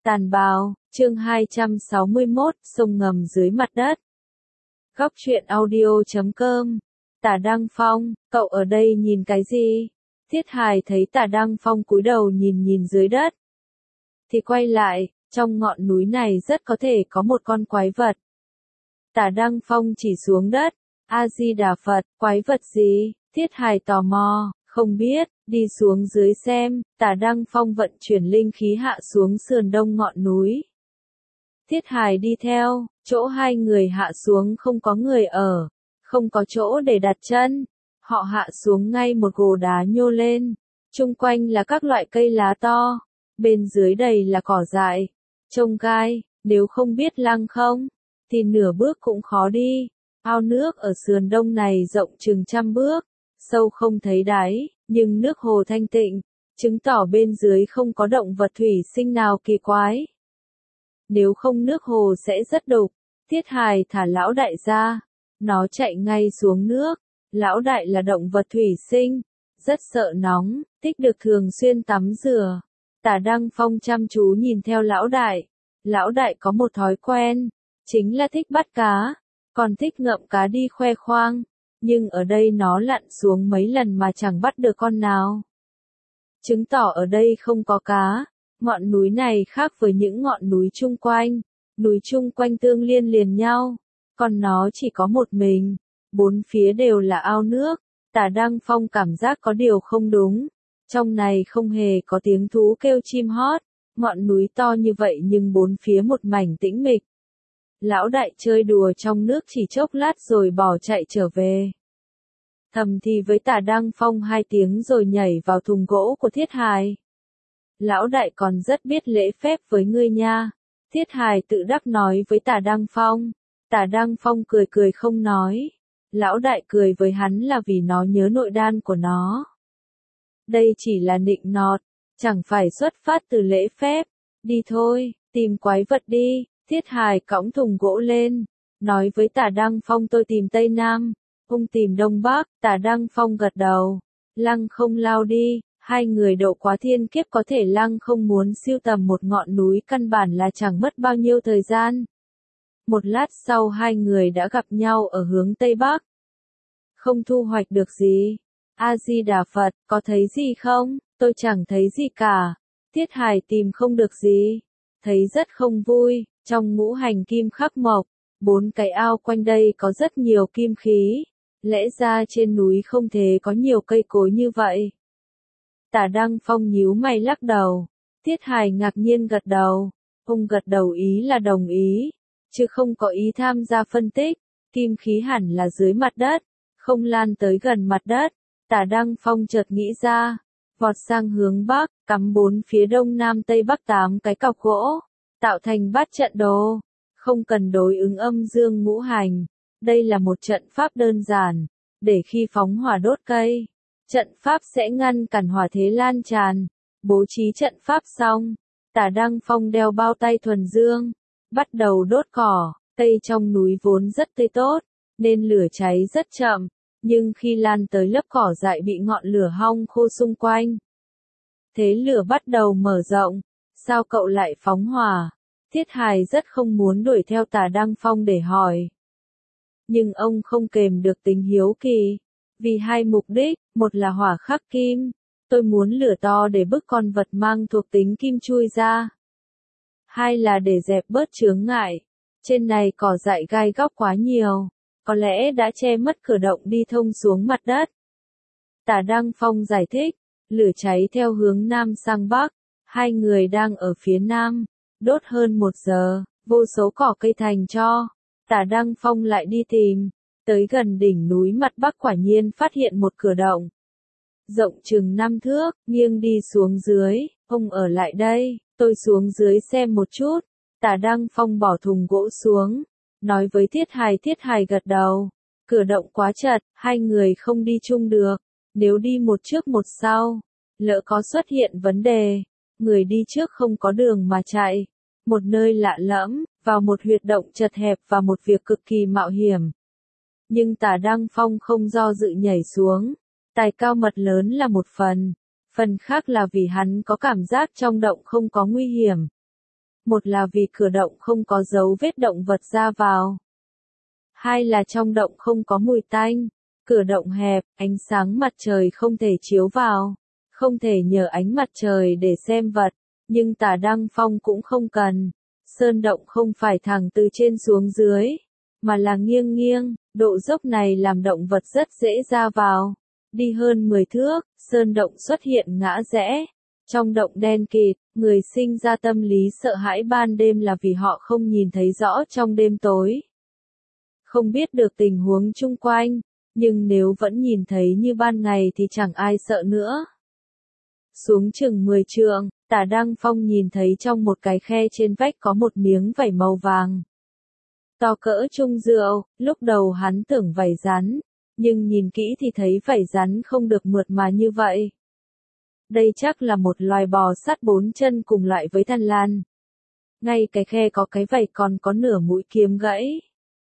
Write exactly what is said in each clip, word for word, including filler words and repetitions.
Tàn bào, chương hai trăm sáu mươi mốt, sông ngầm dưới mặt đất. Góc truyện audio chấm com. Tả Đăng Phong, cậu ở đây nhìn cái gì? Thiết Hài thấy Tả Đăng Phong cúi đầu nhìn nhìn dưới đất. Thì quay lại, trong ngọn núi này rất có thể có một con quái vật. Tả Đăng Phong chỉ xuống đất. A-di-đà Phật, quái vật gì? Thiết Hài tò mò, không biết, đi xuống dưới xem. Tả Đăng Phong vận chuyển linh khí hạ xuống sườn đông ngọn núi. Thiết Hài đi theo, chỗ hai người hạ xuống không có người ở, không có chỗ để đặt chân. Họ hạ xuống ngay một gồ đá nhô lên, chung quanh là các loại cây lá to, bên dưới đầy là cỏ dại, trông gai, nếu không biết lăng không, thì nửa bước cũng khó đi. Ao nước ở sườn đông này rộng chừng trăm bước, sâu không thấy đáy, nhưng nước hồ thanh tịnh, chứng tỏ bên dưới không có động vật thủy sinh nào kỳ quái. Nếu không nước hồ sẽ rất đục. Thiết Hài thả lão đại ra, nó chạy ngay xuống nước. Lão đại là động vật thủy sinh, rất sợ nóng, thích được thường xuyên tắm rửa. Tả Đăng Phong chăm chú nhìn theo lão đại. Lão đại có một thói quen, chính là thích bắt cá, còn thích ngậm cá đi khoe khoang. Nhưng ở đây nó lặn xuống mấy lần mà chẳng bắt được con nào. Chứng tỏ ở đây không có cá. Ngọn núi này khác với những ngọn núi chung quanh. Núi chung quanh tương liên liền nhau, còn nó chỉ có một mình. Bốn phía đều là ao nước. Tả Đăng Phong cảm giác có điều không đúng. Trong này không hề có tiếng thú kêu chim hót. Ngọn núi to như vậy nhưng bốn phía một mảnh tĩnh mịch. Lão đại chơi đùa trong nước chỉ chốc lát rồi bỏ chạy trở về. Thầm thì với Tả Đăng Phong hai tiếng rồi nhảy vào thùng gỗ của Thiết Hài. Lão đại còn rất biết lễ phép với ngươi nha. Thiết Hài tự đắc nói với Tả Đăng Phong. Tả Đăng Phong cười cười không nói. Lão đại cười với hắn là vì nó nhớ nội đan của nó. Đây chỉ là nịnh nọt, chẳng phải xuất phát từ lễ phép. Đi thôi, tìm quái vật đi. Thiết Hài cõng thùng gỗ lên, nói với Tả Đăng Phong tôi tìm Tây Nam, ông tìm Đông Bắc. Tả Đăng Phong gật đầu. Lăng không lao đi. Hai người độ quá thiên kiếp có thể lăng không muốn siêu tầm một ngọn núi căn bản là chẳng mất bao nhiêu thời gian. Một lát sau hai người đã gặp nhau ở hướng Tây Bắc. Không thu hoạch được gì. A-di-đà Phật, có thấy gì không? Tôi chẳng thấy gì cả. Thiết Hài tìm không được gì. Thấy rất không vui. Trong ngũ hành kim khắc mộc, bốn cái ao quanh đây có rất nhiều kim khí. Lẽ ra trên núi không thể có nhiều cây cối như vậy. Tả Đăng Phong nhíu mày lắc đầu. Thiết Hài ngạc nhiên gật đầu. Ông gật đầu ý là đồng ý, chứ không có ý tham gia phân tích. Kim khí hẳn là dưới mặt đất, không lan tới gần mặt đất. Tả Đăng Phong chợt nghĩ ra, vọt sang hướng bắc, cắm bốn phía đông nam tây bắc tám cái cọc gỗ, tạo thành bát trận đồ. Không cần đối ứng âm dương ngũ hành. Đây là một trận pháp đơn giản, để khi phóng hỏa đốt cây, trận pháp sẽ ngăn cản hỏa thế lan tràn. Bố trí trận pháp xong, Tả Đăng Phong đeo bao tay thuần dương, bắt đầu đốt cỏ. Cây trong núi vốn rất tươi tốt, nên lửa cháy rất chậm, nhưng khi lan tới lớp cỏ dại bị ngọn lửa hong khô xung quanh, thế lửa bắt đầu mở rộng. Sao cậu lại phóng hỏa? Thiết Hài rất không muốn đuổi theo Tả Đăng Phong để hỏi. Nhưng ông không kềm được tính hiếu kỳ. Vì hai mục đích, một là hỏa khắc kim, tôi muốn lửa to để bức con vật mang thuộc tính kim chui ra. Hai là để dẹp bớt chướng ngại. Trên này cỏ dại gai góc quá nhiều, có lẽ đã che mất cửa động đi thông xuống mặt đất. Tả Đăng Phong giải thích, lửa cháy theo hướng nam sang bắc, hai người đang ở phía nam, đốt hơn một giờ, vô số cỏ cây thành tro. Tả Đăng Phong lại đi tìm. Tới gần đỉnh núi mặt bắc quả nhiên phát hiện một cửa động. Rộng chừng năm thước, nghiêng đi xuống dưới. Ông ở lại đây, tôi xuống dưới xem một chút. Tả Đăng Phong bỏ thùng gỗ xuống, nói với Thiết Hài. Thiết Hài gật đầu. Cửa động quá chật, hai người không đi chung được. Nếu đi một trước một sau, lỡ có xuất hiện vấn đề, người đi trước không có đường mà chạy. Một nơi lạ lẫm, vào một huyệt động chật hẹp và một việc cực kỳ mạo hiểm. Nhưng Tả Đăng Phong không do dự nhảy xuống. Tài cao mật lớn là một phần, phần khác là vì hắn có cảm giác trong động không có nguy hiểm. Một là vì cửa động không có dấu vết động vật ra vào. Hai là trong động không có mùi tanh. Cửa động hẹp, ánh sáng mặt trời không thể chiếu vào. Không thể nhờ ánh mặt trời để xem vật. Nhưng Tả Đăng Phong cũng không cần. Sơn động không phải thẳng từ trên xuống dưới, mà là nghiêng nghiêng. Độ dốc này làm động vật rất dễ ra vào. Đi hơn mười thước, sơn động xuất hiện ngã rẽ. Trong động đen kịt, người sinh ra tâm lý sợ hãi ban đêm là vì họ không nhìn thấy rõ trong đêm tối. Không biết được tình huống chung quanh, nhưng nếu vẫn nhìn thấy như ban ngày thì chẳng ai sợ nữa. Xuống chừng mười trượng, Tả Đăng Phong nhìn thấy trong một cái khe trên vách có một miếng vảy màu vàng. To cỡ chung rượu, lúc đầu hắn tưởng vảy rắn, nhưng nhìn kỹ thì thấy vảy rắn không được mượt mà như vậy. Đây chắc là một loài bò sát bốn chân cùng loại với thằn lằn. Ngay cái khe có cái vảy còn có nửa mũi kiếm gãy.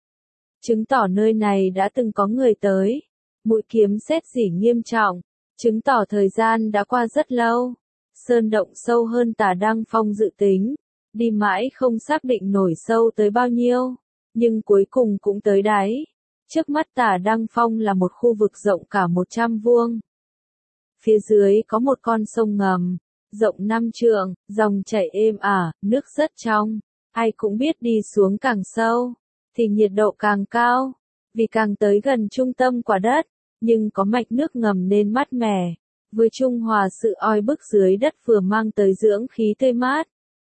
Chứng tỏ nơi này đã từng có người tới. Mũi kiếm sét rỉ nghiêm trọng, chứng tỏ thời gian đã qua rất lâu. Sơn động sâu hơn Tả Đăng Phong dự tính, đi mãi không xác định nổi sâu tới bao nhiêu, nhưng cuối cùng cũng tới đáy. Trước mắt Tả Đăng Phong là một khu vực rộng cả một trăm vuông. Phía dưới có một con sông ngầm, rộng năm trượng, dòng chảy êm ả, nước rất trong. Ai cũng biết đi xuống càng sâu, thì nhiệt độ càng cao, vì càng tới gần trung tâm quả đất, nhưng có mạch nước ngầm nên mát mẻ, vừa trung hòa sự oi bức dưới đất vừa mang tới dưỡng khí tươi mát.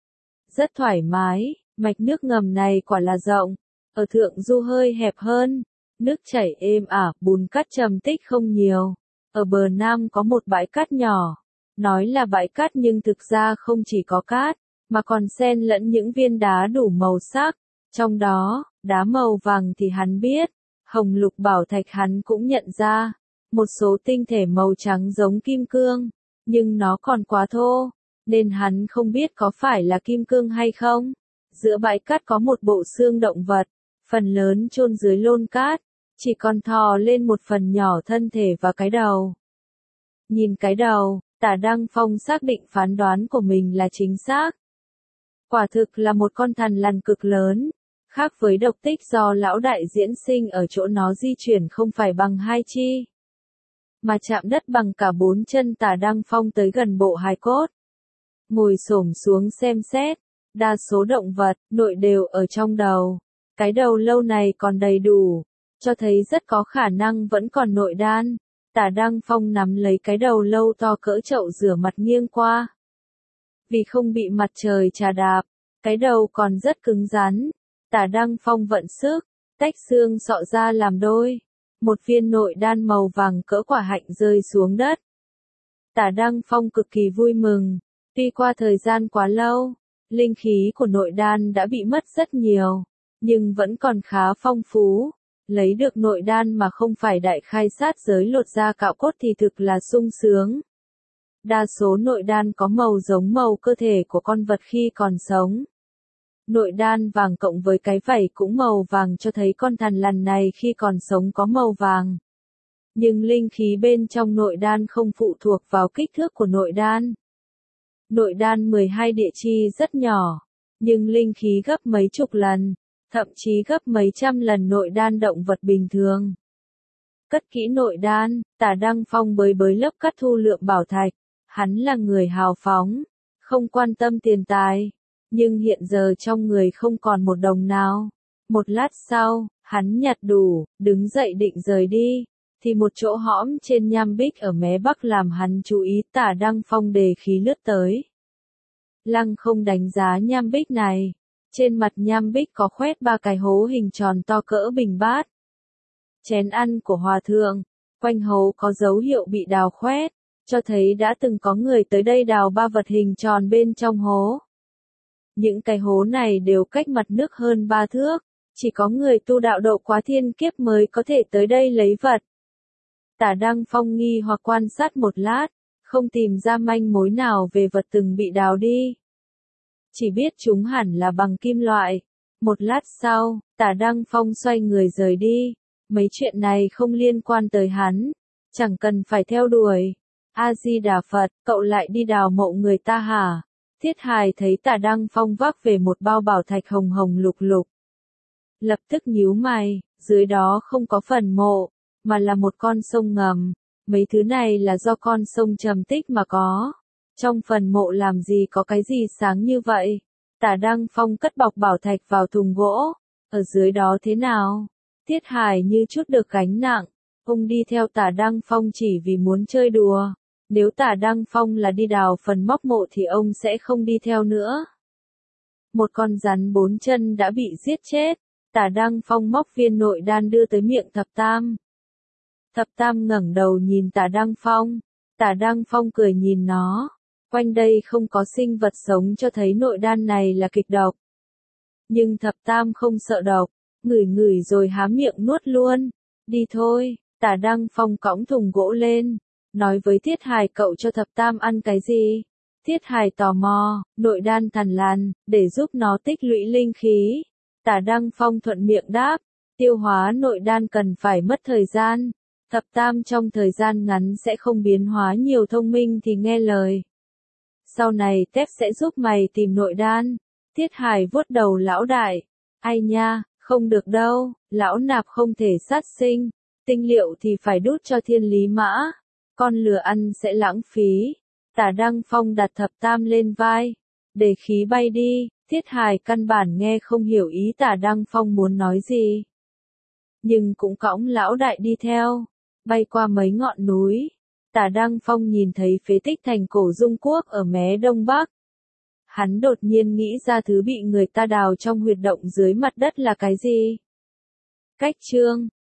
Rất thoải mái, mạch nước ngầm này quả là rộng, ở thượng du hơi hẹp hơn, nước chảy êm ả, bùn cát trầm tích không nhiều. Ở bờ nam có một bãi cát nhỏ, nói là bãi cát nhưng thực ra không chỉ có cát, mà còn xen lẫn những viên đá đủ màu sắc, trong đó, đá màu vàng thì hắn biết, hồng lục bảo thạch hắn cũng nhận ra, một số tinh thể màu trắng giống kim cương, nhưng nó còn quá thô, nên hắn không biết có phải là kim cương hay không. Giữa bãi cát có một bộ xương động vật, phần lớn chôn dưới lôn cát, chỉ còn thò lên một phần nhỏ thân thể và cái đầu. Nhìn cái đầu, Tả Đăng Phong xác định phán đoán của mình là chính xác. Quả thực là một con thằn lằn cực lớn, khác với độc tích do lão đại diễn sinh ở chỗ nó di chuyển không phải bằng hai chi, mà chạm đất bằng cả bốn chân. Tả Đăng Phong tới gần bộ hài cốt, ngồi xổm xuống xem xét, đa số động vật, nội đều ở trong đầu. Cái đầu lâu này còn đầy đủ, cho thấy rất có khả năng vẫn còn nội đan. Tả Đăng Phong nắm lấy cái đầu lâu to cỡ chậu rửa mặt nghiêng qua. Vì không bị mặt trời chà đạp, cái đầu còn rất cứng rắn. Tả Đăng Phong vận sức, tách xương sọ ra làm đôi. Một viên nội đan màu vàng cỡ quả hạnh rơi xuống đất. Tả Đăng Phong cực kỳ vui mừng. Tuy qua thời gian quá lâu, linh khí của nội đan đã bị mất rất nhiều, nhưng vẫn còn khá phong phú. Lấy được nội đan mà không phải đại khai sát giới lột da cạo cốt thì thực là sung sướng. Đa số nội đan có màu giống màu cơ thể của con vật khi còn sống. Nội đan vàng cộng với cái vảy cũng màu vàng cho thấy con thằn lằn này khi còn sống có màu vàng. Nhưng linh khí bên trong nội đan không phụ thuộc vào kích thước của nội đan. Nội đan mười hai địa chi rất nhỏ, nhưng linh khí gấp mấy chục lần, thậm chí gấp mấy trăm lần nội đan động vật bình thường. Cất kỹ nội đan, Tả Đăng Phong bới bới lớp cát thu lượm bảo thạch. Hắn là người hào phóng, không quan tâm tiền tài, nhưng hiện giờ trong người không còn một đồng nào. Một lát sau, hắn nhặt đủ, đứng dậy định rời đi, thì một chỗ hõm trên nham bích ở mé bắc làm hắn chú ý. Tả Đăng Phong đề khí lướt tới. Lăng không đánh giá nham bích này. Trên mặt nham bích có khoét ba cái hố hình tròn to cỡ bình bát. Chén ăn của hòa thượng, quanh hố có dấu hiệu bị đào khoét, cho thấy đã từng có người tới đây đào ba vật hình tròn bên trong hố. Những cái hố này đều cách mặt nước hơn ba thước, chỉ có người tu đạo độ quá thiên kiếp mới có thể tới đây lấy vật. Tả Đăng Phong nghi hoặc quan sát một lát, không tìm ra manh mối nào về vật từng bị đào đi. Chỉ biết chúng hẳn là bằng kim loại. Một lát sau, Tả Đăng Phong xoay người rời đi. Mấy chuyện này không liên quan tới hắn, chẳng cần phải theo đuổi. A Di Đà Phật, cậu lại đi đào mộ người ta hả? Thiết Hài thấy Tả Đăng Phong vác về một bao bảo thạch hồng hồng lục lục. Lập tức nhíu mày, dưới đó không có phần mộ, mà là một con sông ngầm. Mấy thứ này là do con sông trầm tích mà có. Trong phần mộ làm gì có cái gì sáng như vậy? Tả Đăng Phong cất bọc bảo thạch vào thùng gỗ. Ở dưới đó thế nào? Thiết Hài như chút được gánh nặng. Ông đi theo Tả Đăng Phong chỉ vì muốn chơi đùa. Nếu Tả Đăng Phong là đi đào phần móc mộ thì ông sẽ không đi theo nữa. Một con rắn bốn chân đã bị giết chết. Tả Đăng Phong móc viên nội đan đưa tới miệng Thập Tam. Thập Tam ngẩng đầu nhìn Tả Đăng Phong. Tả Đăng Phong cười nhìn nó. Quanh đây không có sinh vật sống cho thấy nội đan này là kịch độc. Nhưng Thập Tam không sợ độc. Ngửi ngửi rồi há miệng nuốt luôn. Đi thôi. Tả Đăng Phong cõng thùng gỗ lên. Nói với Thiết Hài cậu cho Thập Tam ăn cái gì? Thiết Hài tò mò. Nội đan thần lan, để giúp nó tích lũy linh khí. Tả Đăng Phong thuận miệng đáp. Tiêu hóa nội đan cần phải mất thời gian. Thập Tam trong thời gian ngắn sẽ không biến hóa nhiều, thông minh thì nghe lời. Sau này Tép sẽ giúp mày tìm nội đan. Thiết Hài vuốt đầu lão đại. Ai nha, không được đâu, lão nạp không thể sát sinh. Tinh liệu thì phải đút cho Thiên Lý Mã. Con lừa ăn sẽ lãng phí. Tả Đăng Phong đặt Thập Tam lên vai. Để khí bay đi. Thiết Hài căn bản nghe không hiểu ý Tả Đăng Phong muốn nói gì. Nhưng cũng cõng lão đại đi theo. Bay qua mấy ngọn núi. Tả Đăng Phong nhìn thấy phế tích thành cổ Dung Quốc ở mé đông bắc. Hắn đột nhiên nghĩ ra thứ bị người ta đào trong huyệt động dưới mặt đất là cái gì. Cách chương